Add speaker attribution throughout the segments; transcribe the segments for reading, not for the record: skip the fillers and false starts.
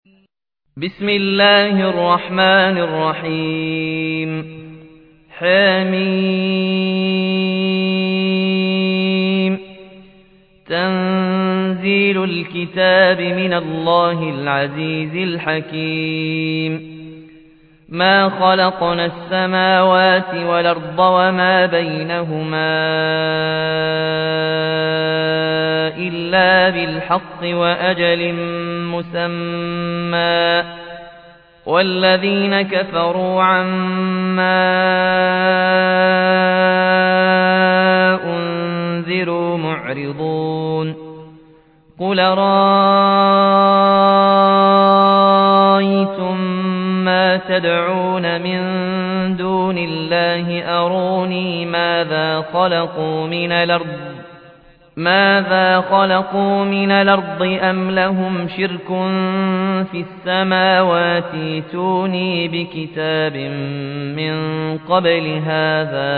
Speaker 1: بسم الله الرحمن الرحيم حميم تنزيل الكتاب من الله العزيز الحكيم ما خلقنا السماوات والأرض وما بينهما إلا بالحق وأجل مسمى والذين كفروا عما أنذروا معرضون قل رأيتم ما تدعون من دون الله أروني ماذا خلقوا من الأرض أم لهم شرك في السماوات ائتوني بكتاب من قبل هذا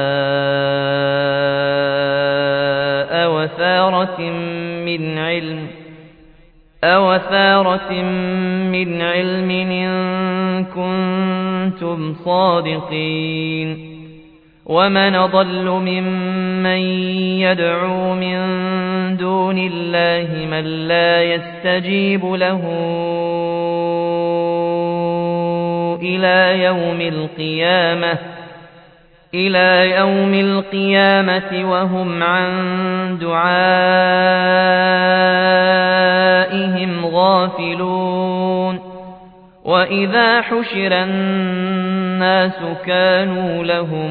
Speaker 1: أو أثارة من علم إن كنتم صادقين ومن أضل ممن يدعو من دون الله من لا يستجيب له إلى يوم القيامة وهم عن دعائهم غافلون وإذا حشر الناس كانوا لهم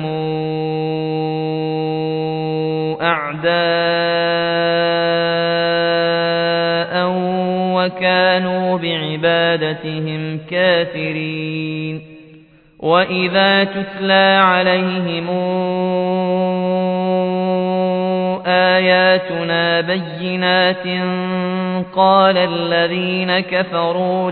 Speaker 1: أعداء وكانوا بعبادتهم كافرين وإذا تتلى عليهم آياتنا بينات قال الذين كفروا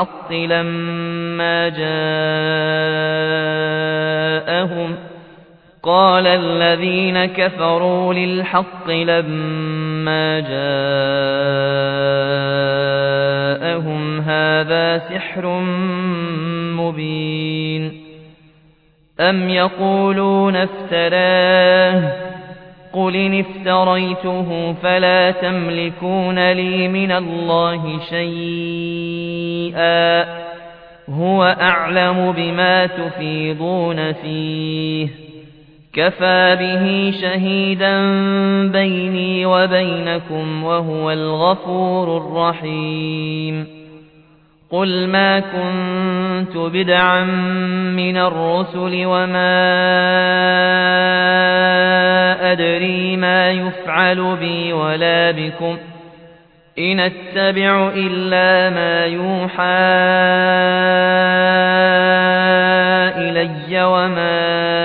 Speaker 1: للحق لما جاءهم هذا سحر مبين أم يقولون افتراه قل إن افتريته فلا تملكون لي من الله شيئا هو أعلم بما تفيضون فيه كفى به شهيدا بيني وبينكم وهو الغفور الرحيم قل ما كنت بدعا من الرسل وما أدري ما يفعل بي ولا بكم إن أتبع إلا ما يوحى إلي وما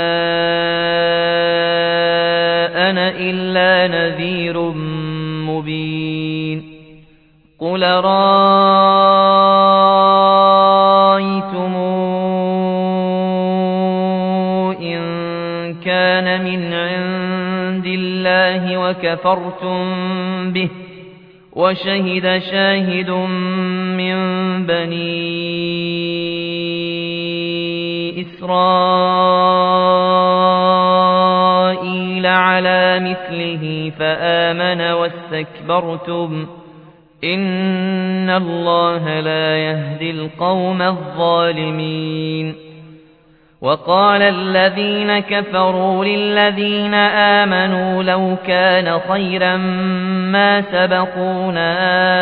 Speaker 1: أنا إلا نذير مبين قل رأيتم إن كان من عند الله وكفرتم به وشهد شاهد من بني إسرائيل على مثله فآمن واستكبرتم إن الله لا يهدي القوم الظالمين وقال الذين كفروا للذين آمنوا لو كان خيرا ما سبقونا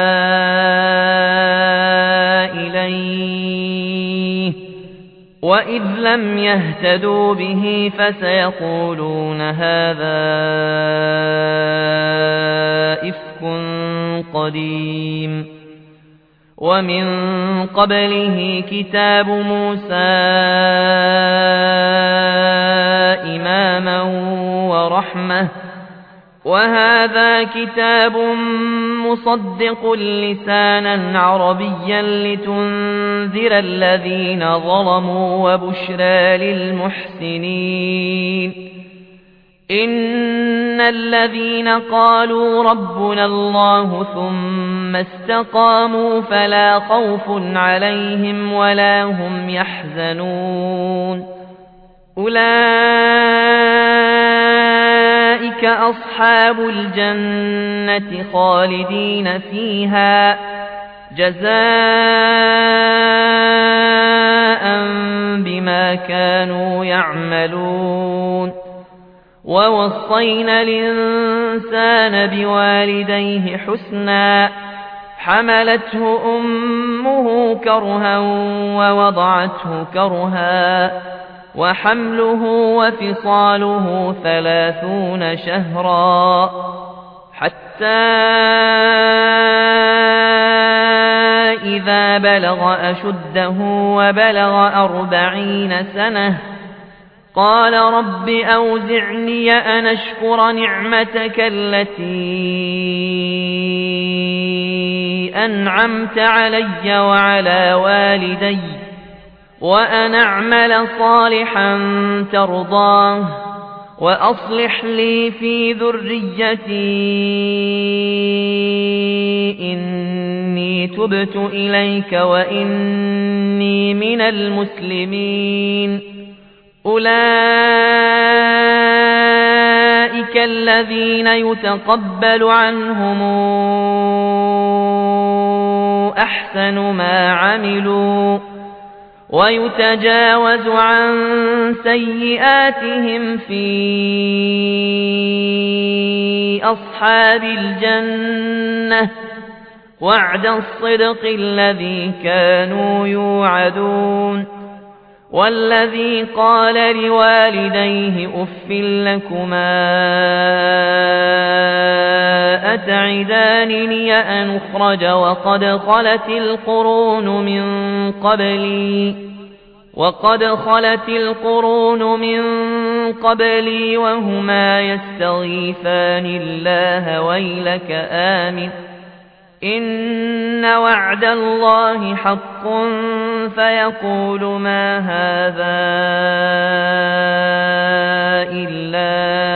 Speaker 1: إليه وإذ لم يهتدوا به فسيقولون هذا إفك قديم ومن قبله كتاب موسى إماما ورحمة وهذا كتاب مصدق لسانا عربيا لتنذر الذين ظلموا وبشرى للمحسنين إن الذين قالوا ربنا الله ثم ثم استقاموا فلا خوف عليهم ولا هم يحزنون أولئك أصحاب الجنة خالدين فيها جزاء بما كانوا يعملون ووصينا الإنسان بوالديه حسنا حملته أمه كرها ووضعته كرها وحمله وفصاله 30 شهرا حتى إذا بلغ أشده وبلغ 40 سنة قال رب أوزعني أن أشكر نعمتك التي أنعمت علي وعلى والدي وأن أعمل صالحا ترضاه وأصلح لي في ذريتي إني تبت إليك وإني من المسلمين أولئك الذين يتقبل عنهم أحسن ما عملوا ويتجاوز عن سيئاتهم في أصحاب الجنة وعد الصدق الذي كانوا يوعدون والذي قال لوالديه أف لكما أتعدانني أن أخرج وقد خلت القرون من قبلي وهما يستغيثان الله ويلك آمن إن وعد الله حق فيقول ما هذا إلا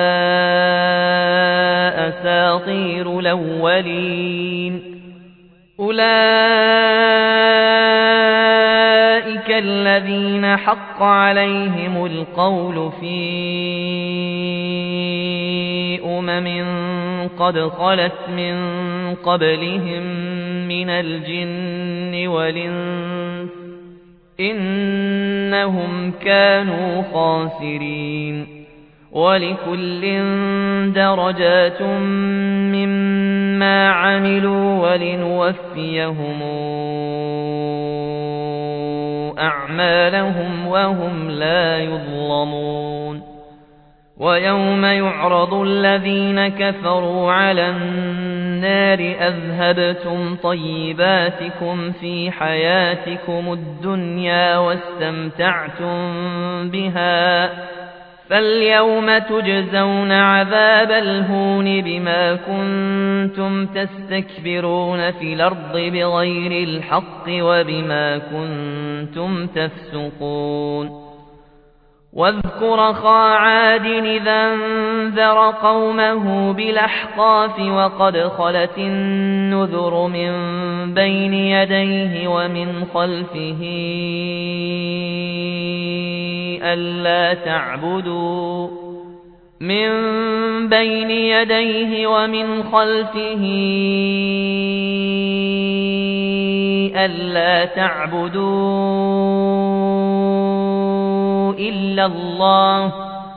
Speaker 1: أساطير الأولين أولئك الذين حق عليهم القول في قد خلت من قبلهم من الجن والإنس إنهم كانوا خاسرين ولكل درجات مما عملوا ولنوفيهم أعمالهم وهم لا يظلمون ويوم يعرض الذين كفروا على النار أذهبتم طيباتكم في حياتكم الدنيا واستمتعتم بها فاليوم تجزون عذاب الهون بما كنتم تستكبرون في الأرض بغير الحق وبما كنتم تفسقون واذكر أخا عاد إذا انذر قومه بالأحقاف وقد خلت النذر من بين يديه ومن خلفه ألا تعبدوا إلا الله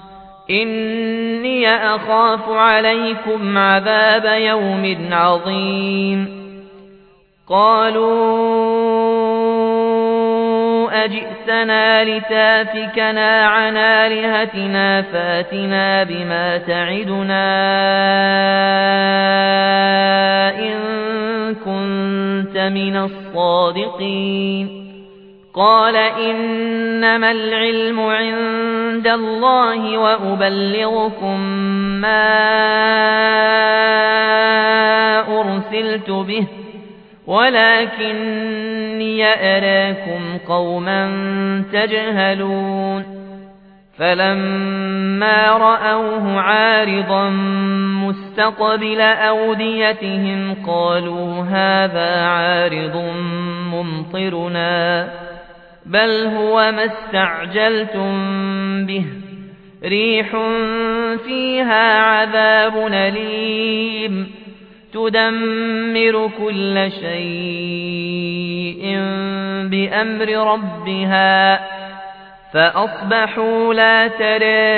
Speaker 1: إني أخاف عليكم عذاب يوم عظيم قالوا أجئتنا لتافكنا عن آلهتنا فاتنا بما تعدنا إن كنت من الصادقين قال إنما العلم عند الله وأبلغكم ما أرسلت به ولكني أراكم قوما تجهلون فلما رأوه عارضا مستقبل أوديتهم قالوا هذا عارض ممطرنا بل هو ما استعجلتم به ريح فيها عذاب أليم تدمر كل شيء بأمر ربها فأصبحوا لا ترى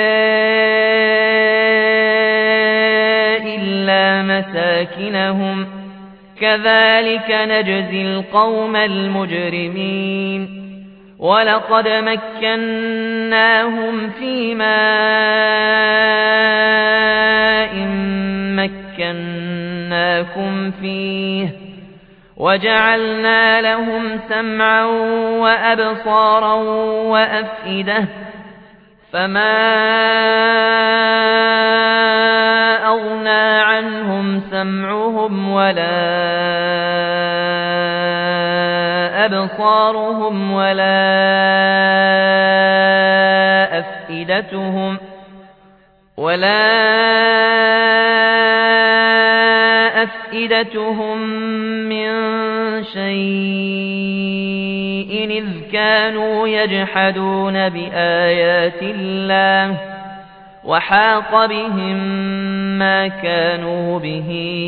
Speaker 1: إلا مساكنهم كذلك نجزي القوم المجرمين ولقد مكناهم في ماء مكناكم فيه وجعلنا لهم سمعا وأبصارا وأفئدة فما أغنى عنهم سمعهم ولا أبصارهم ولا أفئدتهم من شيء إذ كانوا يجحدون بآيات الله وحاق بهم ما كانوا به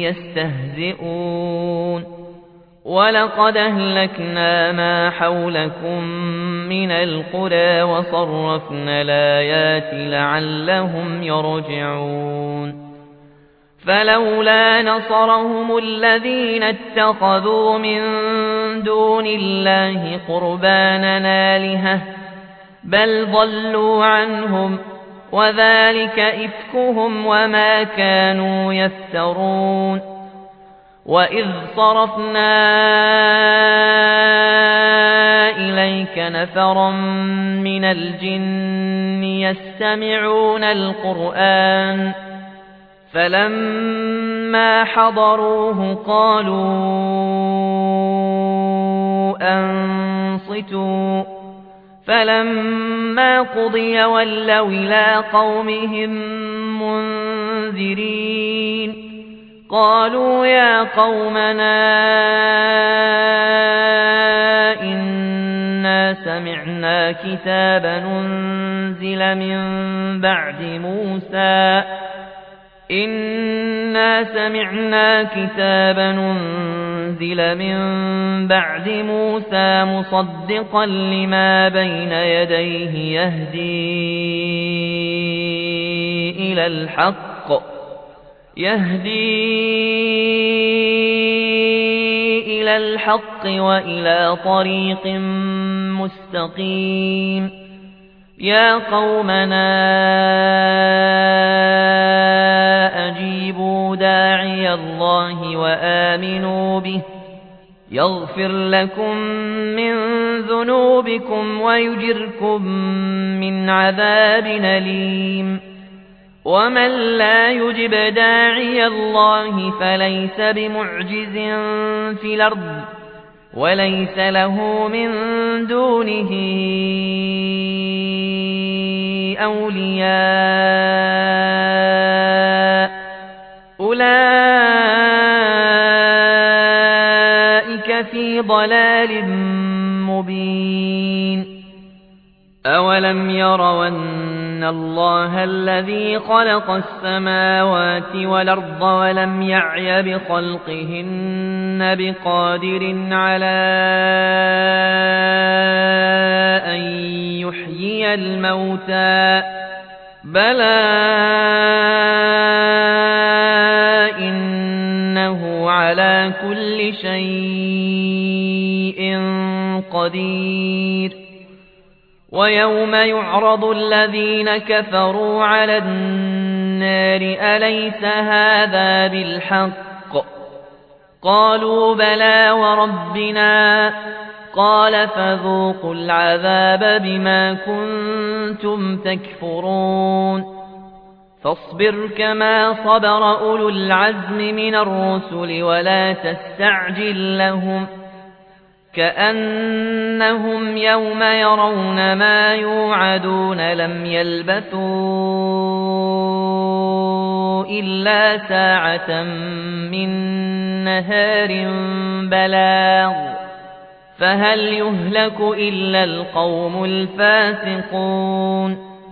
Speaker 1: يستهزئون ولقد أهلكنا ما حولكم من القرى وصرفنا الآيات لعلهم يرجعون فلولا نصرهم الذين اتخذوا من دون الله قربانا آلهة بل ضلوا عنهم وذلك إفكهم وما كانوا يفترون وإذ صرفنا إليك نفرا من الجن يستمعون القرآن فلما حضروه قالوا أنصتوا فلما قضي ولوا إلى قومهم منذرين قالوا يا قومنا إنا سمعنا كتابا أنزل من بعد موسى مصدقا لما بين يديه يهدي إلى الحق وإلى طريق مستقيم يا قومنا أجيبوا داعي الله وآمنوا به يغفر لكم من ذنوبكم ويجركم من عذاب أليم ومن لا يجب داعي الله فليس بمعجز في الأرض وليس له من دونه أولياء أولئك في ضلال مبين أولم يروا أن الله الذي خلق السماوات والأرض ولم يعي بخلقهن بقادر على أن يحيي الموتى بلى إنه على كل شيء قدير ويوم يعرض الذين كفروا على النار أليس هذا بالحق قالوا بلى وربنا قال فذوقوا العذاب بما كنتم تكفرون فاصبر كما صبر أولو العزم من الرسل ولا تستعجل لهم كأنهم يوم يرون ما يوعدون لم يلبثوا إلا ساعة من نهار بلاغ فهل يهلك إلا القوم الفاسقون.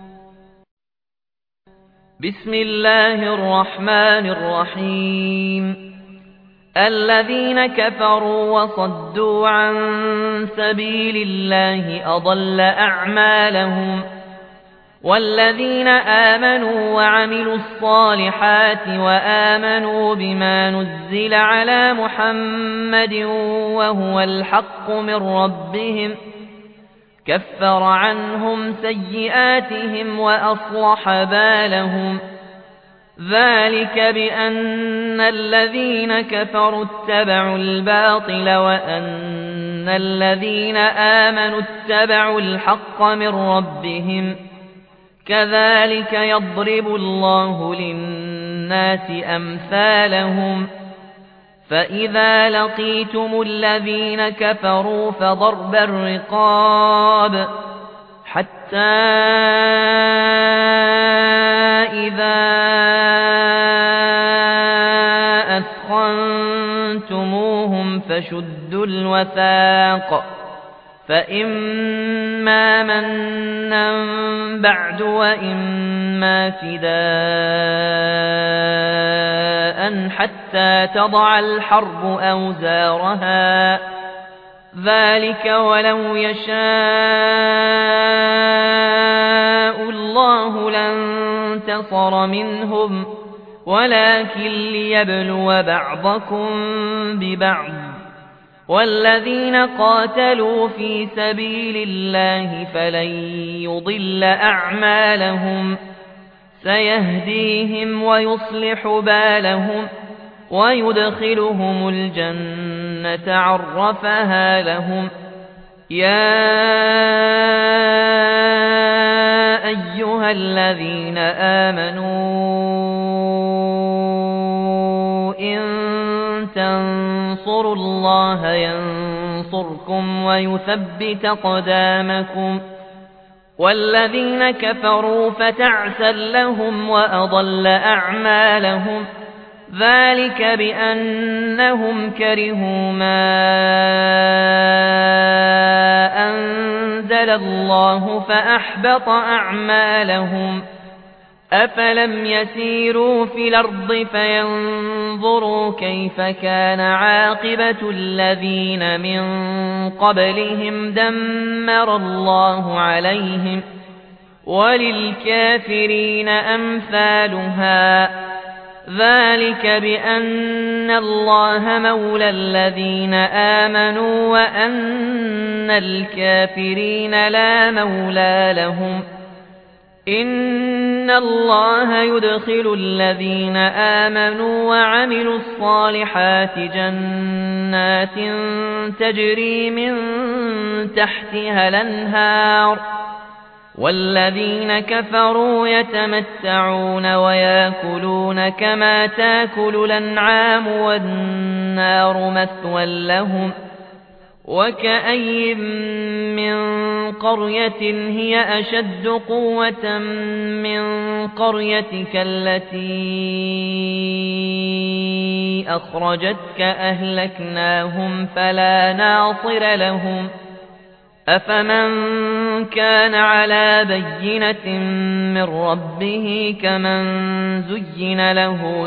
Speaker 1: بسم الله الرحمن الرحيم. الذين كفروا وصدوا عن سبيل الله أضل أعمالهم والذين آمنوا وعملوا الصالحات وآمنوا بما نزل على محمد وهو الحق من ربهم كفر عنهم سيئاتهم وأصلح بالهم ذلك بأن الذين كفروا اتبعوا الباطل وأن الذين آمنوا اتبعوا الحق من ربهم كذلك يضرب الله للناس أمثالهم فإذا لقيتم الذين كفروا فضرب الرقاب حتى إذا أثخنتموهم فشدوا الوثاق فإما منا بعد وإما فداء حتى تضع الحرب أوزارها ذلك ولو يشاء الله لانتصر منهم ولكن ليبلو بعضكم ببعض والذين قاتلوا في سبيل الله فلن يضل أعمالهم سيهديهم ويصلح بالهم ويدخلهم الجنة عرفها لهم. يا أيها الذين آمنوا إن تنصروا الله ينصركم ويثبت أقدامكم والذين كفروا فتعسا لهم وأضل أعمالهم ذلك بأنهم كرهوا ما أنزل الله فأحبط أعمالهم أفلم يسيروا في الأرض فينظروا كيف كان عاقبة الذين من قبلهم دمر الله عليهم وللكافرين أمثالها ذلك بأن الله مولى الذين آمنوا وأن الكافرين لا مولى لهم إن الله يدخل الذين آمنوا وعملوا الصالحات جنات تجري من تحتها الأنهار والذين كفروا يتمتعون ويأكلون كما تأكل الأنعام والنار مثوى لهم وكأي من قرية هي أشد قوة من قريتك التي أخرجتك أهلكناهم فلا ناصر لهم أفمن كان على بينة من ربه كمن زين له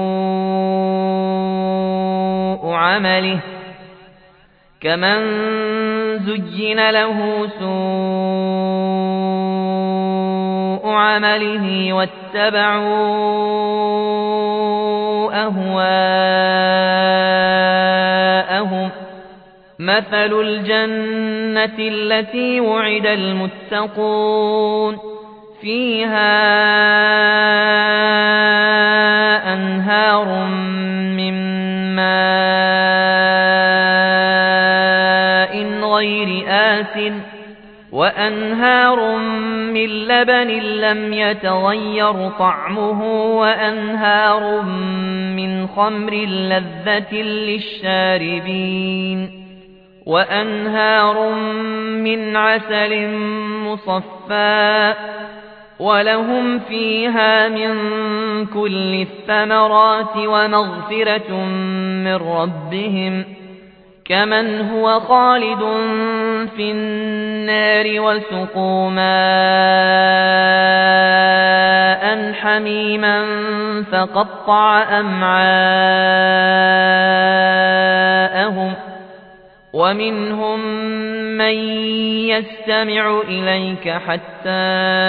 Speaker 1: سوء عمله واتبعوا أهواءهم مثل الجنة التي وعد المتقون فيها أنهار من ماء غير آسن وأنهار من لبن لم يتغير طعمه وأنهار من خمر لذة للشاربين وأنهار من عسل مصفى ولهم فيها من كل الثمرات ومغفرة من ربهم كمن هو خالد في النار وسقوا ماء حميما فقطع أمعاءهم ومنهم من يستمع إليك حتى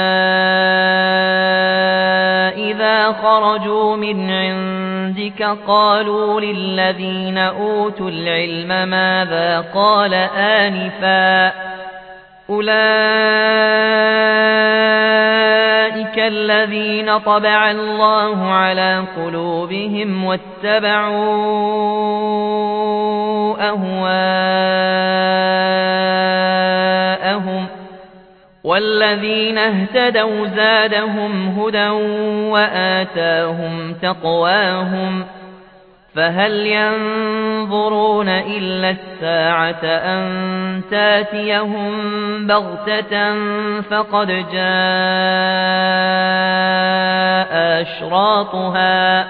Speaker 1: إذا خرجوا من عندك قالوا للذين أوتوا العلم ماذا قال آنفا أولئك الذين طبع الله على قلوبهم واتبعوا أهواءهم والذين اهتدوا زادهم هدى وآتاهم تقواهم فهل ينظرون إلا الساعة أن تاتيهم بغتة فقد جاء أشراطها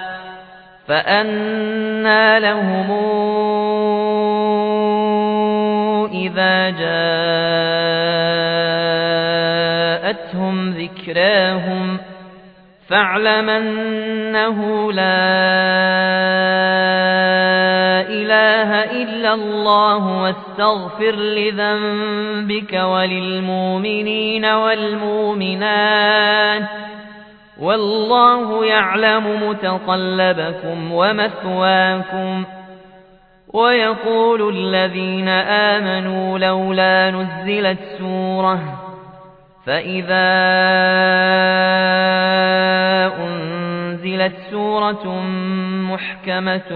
Speaker 1: فأنى لهم إذا جاءتهم ذكراهم فاعلم أنه لا إله إلا الله واستغفر لذنبك وللمؤمنين والمؤمنات والله يعلم متقلبكم ومثواكم ويقول الذين آمنوا لولا نزلت سورة فإذا أنزلت سورة محكمة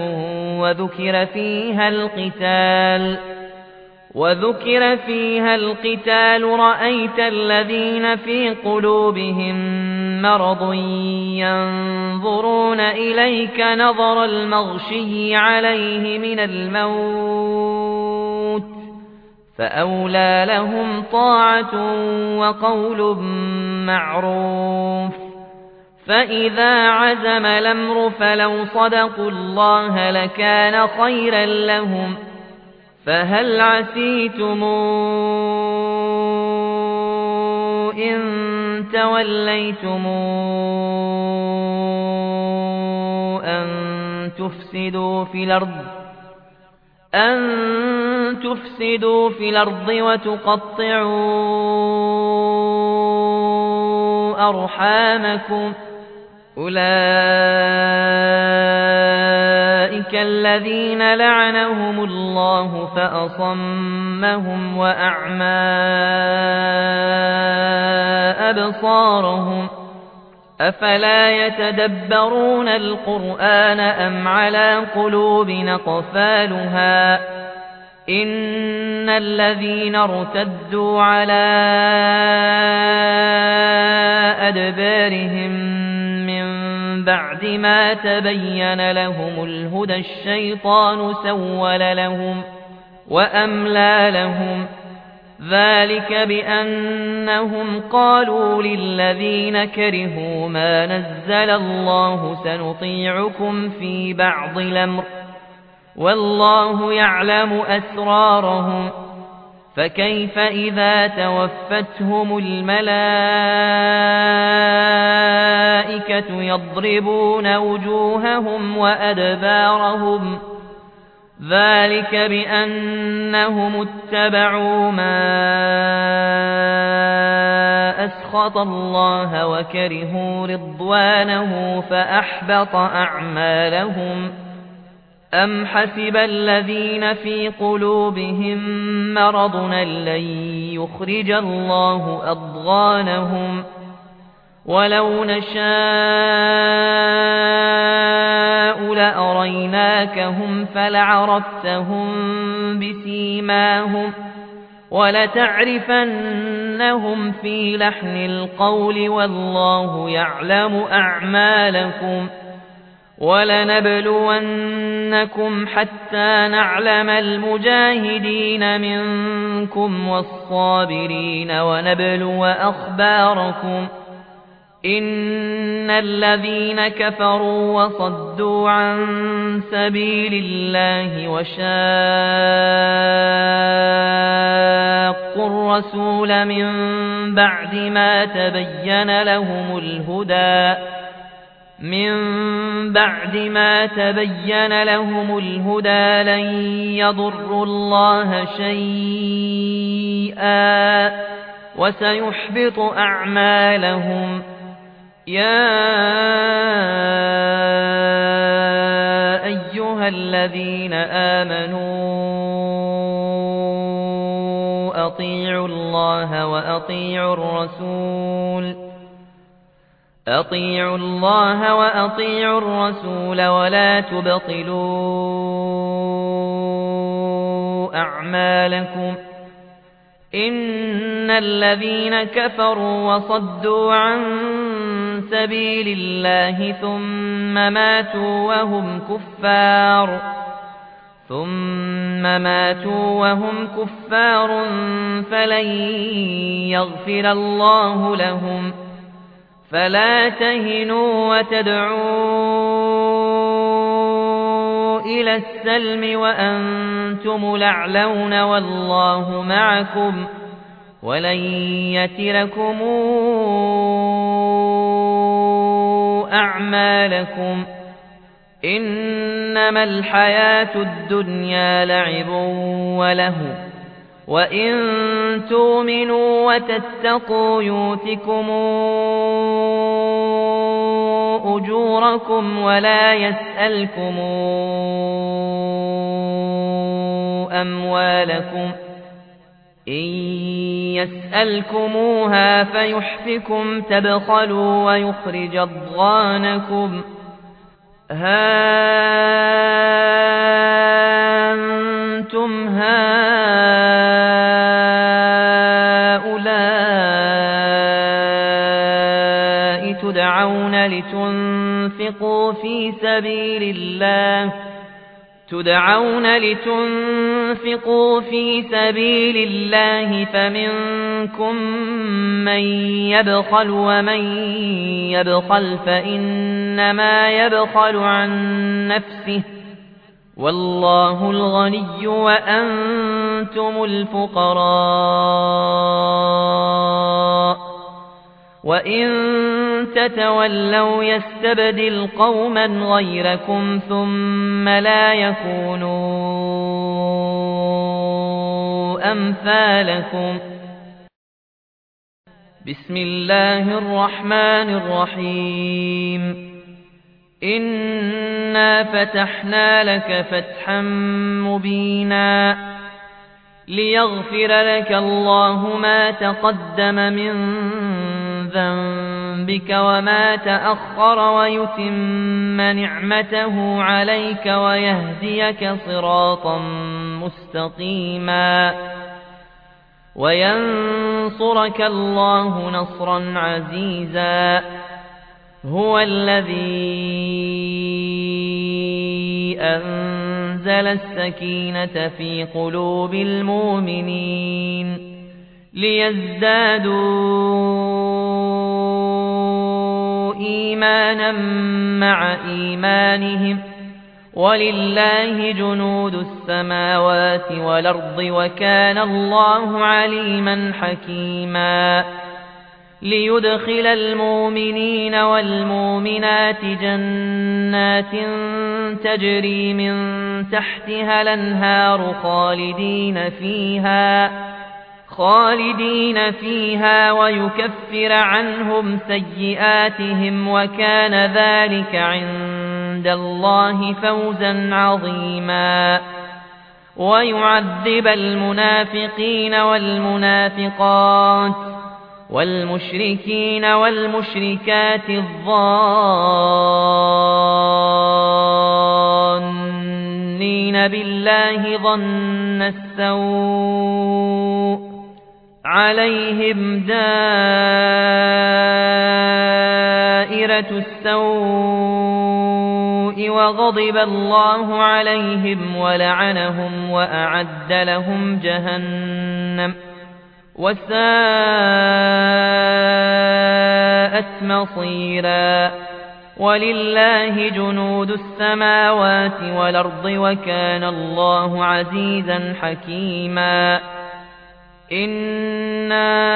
Speaker 1: وذكر فيها القتال رأيت الذين في قلوبهم مرض ينظرون إليك نظر المغشي عليه من الموت فأولى لهم طاعة وقول معروف فإذا عزم الأمر فلو صدقوا الله لكان خيرا لهم فهل عسيتم إن توليتم أن تفسدوا في الأرض وتقطعوا أرحامكم أولئك الذين لعنهم الله فأصمهم وأعمى أبصارهم أفلا يتدبرون القرآن أم على قلوب أقفالها إن الذين ارتدوا على أدبارهم من بعد ما تبين لهم الهدى الشيطان سول لهم وأملى لهم ذلك بأنهم قالوا للذين كرهوا ما نزل الله سنطيعكم في بعض الأمر والله يعلم أسرارهم فكيف إذا توفتهم الملائكة يضربون وجوههم وأدبارهم ذلك بأنهم اتبعوا ما أسخط الله وكرهوا رضوانه فأحبط أعمالهم أم حسب الذين في قلوبهم مرض لن يخرج الله أضغانهم ولو نشاء لأريناكهم فلعرفتهم بسيماهم ولتعرفنهم في لحن القول والله يعلم أعمالكم ولنبلونكم حتى نعلم المجاهدين منكم والصابرين ونبلو أخباركم إن الذين كفروا وصدوا عن سبيل الله وشاقوا الرسول من بعد ما تبين لهم الهدى لن يضروا الله شيئا وسيحبط أعمالهم يا أيها الذين آمنوا أطيعوا الله وأطيعوا الرسول ولا تبطلوا أعمالكم إن الذين كفروا وصدوا عن سبيل الله ثم ماتوا وهم كفار فلن يغفر الله لهم فلا تهنوا وتدعوا إلى السلم وأنتم الأعلون والله معكم ولن يتركم أعمالكم إنما الحياة الدنيا لعب ولهو وإن تؤمنوا وتتقوا يؤتكم أجوركم ولا يسألكم أموالكم إن يسألكموها فيحفكم تبخلوا ويخرج أضغانكم ها أنتم هؤلاء تدعون لتنفقوا في سبيل الله فمنكم من يبخل ومن يبخل فإنما يبخل عن نفسه والله الغني وأنتم الفقراء وإن تتولوا يستبدل قوما غيركم ثم لا يكونوا أمثالكم بسم الله الرحمن الرحيم إنا فتحنا لك فتحا مبينا ليغفر لك الله ما تقدم من ذنبك وما تأخر ويتم نعمته عليك ويهديك صراطا مستقيما وينصرك الله نصرا عزيزا هو الذي أنزل السكينة في قلوب المؤمنين ليزدادوا إيمانا مع إيمانهم ولله جنود السماوات والأرض وكان الله عليما حكيما ليدخل المؤمنين والمؤمنات جنات تجري من تحتها الأنهار خالدين فيها ويكفر عنهم سيئاتهم وكان ذلك عند الله فوزا عظيما ويعذب المنافقين والمنافقات والمشركين والمشركات الظانين بالله ظن السوء عليهم دائرة السوء فيه وغضب الله عليهم ولعنهم وأعد لهم جهنم وساءت مصيرا ولله جنود السماوات والأرض وكان الله عزيزا حكيما إنا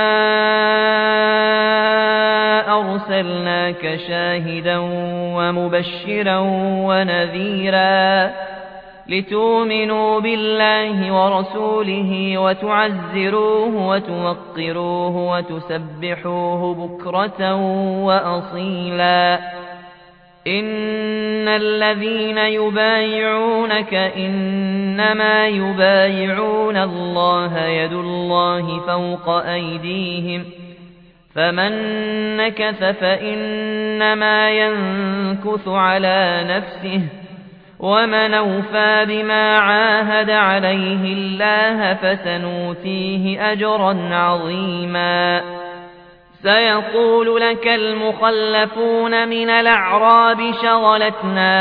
Speaker 1: أرسلناك شاهدا ومبشرا ونذيرا لتؤمنوا بالله ورسوله وتعزروه وتوقروه وتسبحوه بكرة وأصيلا إن الذين يبايعونك إنما يبايعون الله يد الله فوق أيديهم فمن نكث فإنما ينكث على نفسه ومن أوفى بما عاهد عليه الله فسنؤتيه أجرا عظيما سيقول لك المخلفون من الأعراب شغلتنا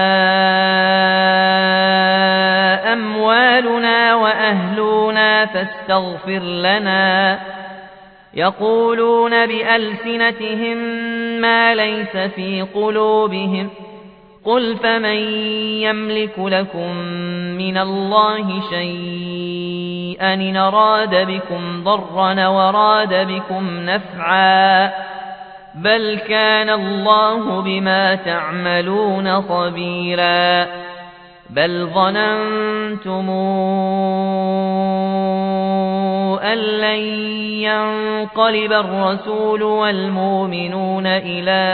Speaker 1: أموالنا وأهلنا فاستغفر لنا يقولون بألسنتهم ما ليس في قلوبهم قل فمن يملك لكم من الله شيئا إن أراد بكم ضرا وراد بكم نفعا بل كان الله بما تعملون خبيرا بل ظننتم أن لن ينقلب الرسول والمؤمنون إلى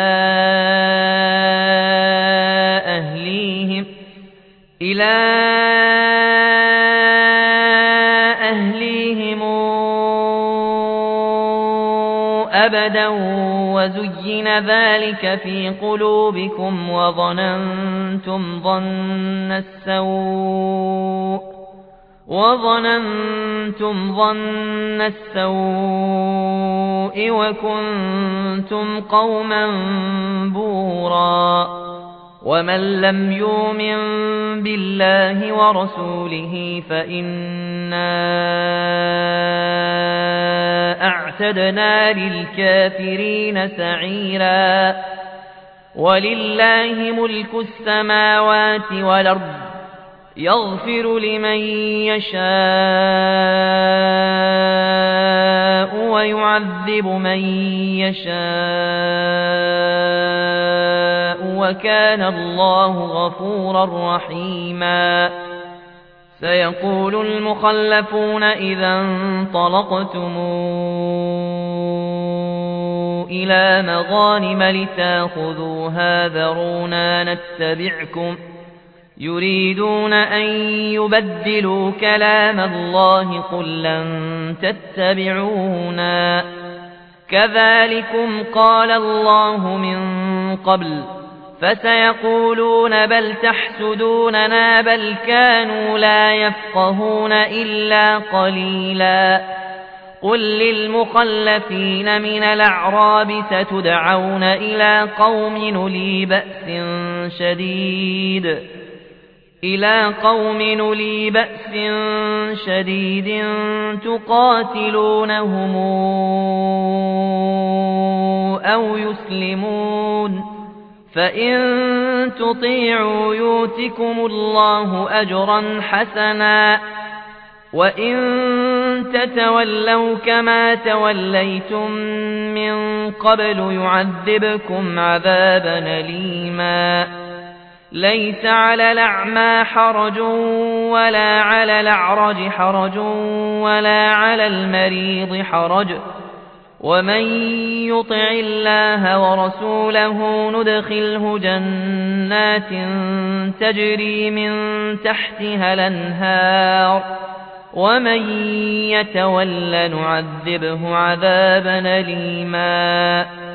Speaker 1: أهليهم أبدا وزين ذلك في قلوبكم وظننتم ظن السوء وكنتم قوما بورا ومن لم يؤمن بالله ورسوله فإنا أعتدنا للكافرين سعيرا ولله ملك السماوات والأرض يغفر لمن يشاء ويعذب من يشاء وكان الله غفورا رحيما سيقول المخلفون إذا انطلقتم إلى مغانم لتأخذوها ذرونا نتبعكم يريدون أن يبدلوا كلام الله قل لن تتبعونا كذلكم قال الله من قبل فسيقولون بل تحسدوننا بل كانوا لا يفقهون إلا قليلا قل للمخلفين من الأعراب ستدعون إلى قوم أولي بأس شديد تقاتلونهم أو يسلمون فإن تطيعوا يؤتكم الله أجرا حسنا وإن تتولوا كما توليتم من قبل يعذبكم عذابا أليما ليس على الأعمى حرج ولا على الأعرج حرج ولا على المريض حرج ومن يطع الله ورسوله ندخله جنات تجري من تحتها الأنهار ومن يتول نعذبه عذابا أليما